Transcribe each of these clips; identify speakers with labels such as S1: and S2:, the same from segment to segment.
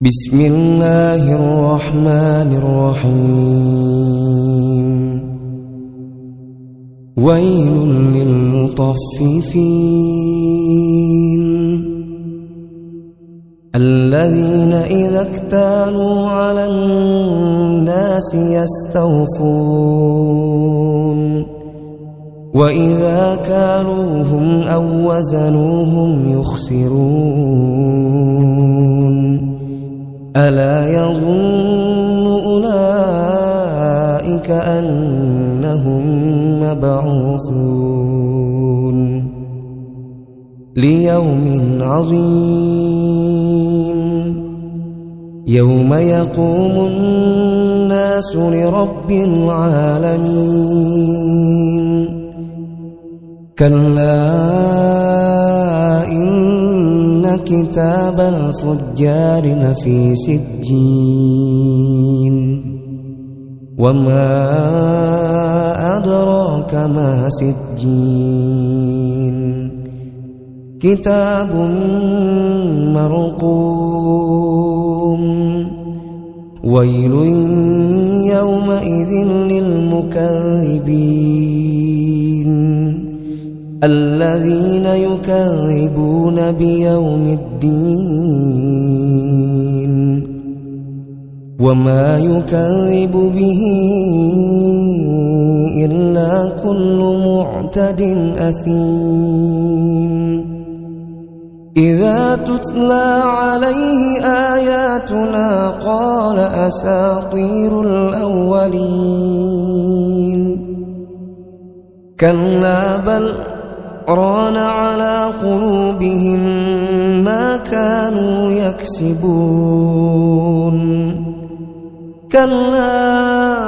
S1: بسم الله الرحمن الرحيم ويل للمطففين الذين إذا اكتالوا على الناس يستوفون وإذا كالوهم أو وزنوهم يخسرون ألا يظن أولئك أنهم مبعوثون ليوم عظيم يوم يقوم الناس لرب العالمين كلا إن كتاب الفجار لفي سجين وما أدراك ما سجين كتاب مرقوم ويل يومئذ للمكذبين الذين يكذبون بيوم الدين وما يكذب به إلا كل معتد أثيم إذا تتلى عليه آياتنا قال أساطير الأولين كلا بل ران على قلوبهم ما كانوا يكسبون كلا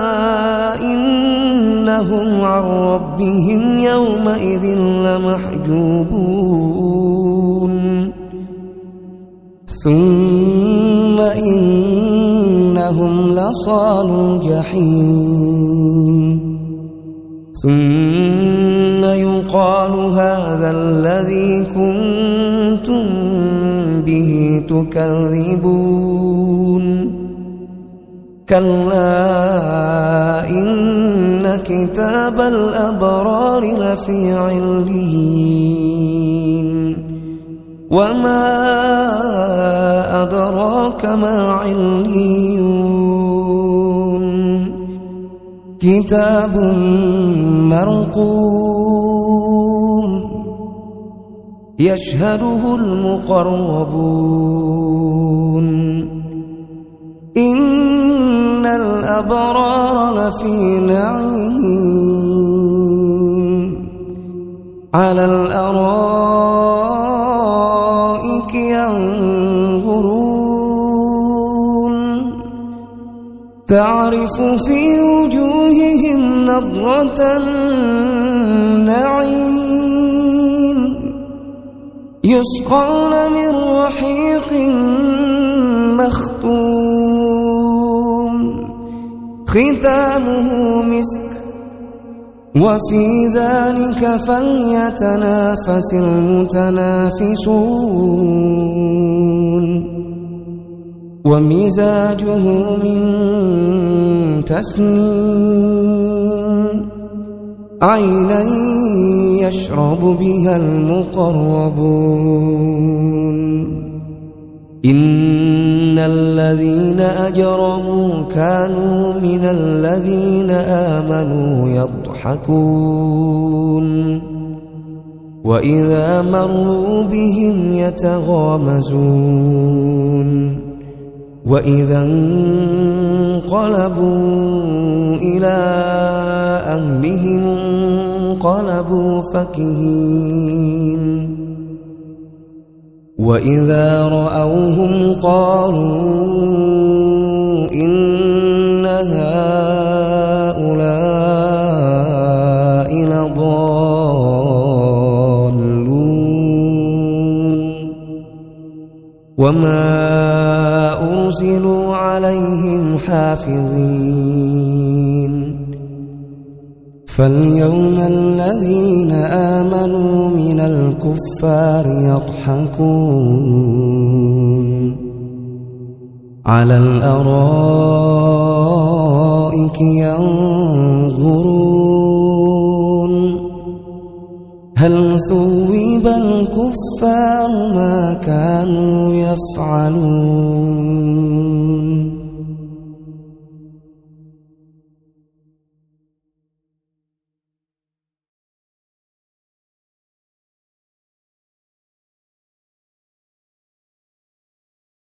S1: إنهم عن ربهم يومئذ لمحجوبون ثم إنهم لصالو الجحيم ثم يقال هذا الذي كنتم به تكذبون كلا إن كتاب الأبرار لفي عليين وما أدراك ما عليون كتاب مرقوم يشهده المقربون إن الأبرار لفي نعيم على الأرائك ينظرون تعرف في وجوههم نضرة النعيم يسقون من رحيق مختوم ختامه مسك وفي ذلك فليتنافس المتنافسون ومزاجه من تسنيم عينا يشرب بها المقربون إن الذين أجرموا كانوا من الذين آمنوا يضحكون وإذا مروا بهم يتغامزون وإذا انقلبوا إلى أهلهم انقلبوا فكهين وإذا رأوهم قالوا إن هؤلاء لضالون وما أرسلوا عليهم حافظين فاليوم الذين آمنوا من الكفار يضحكون على الأرائك ينظرون هل ثوب الكفار ما كانوا يفعلون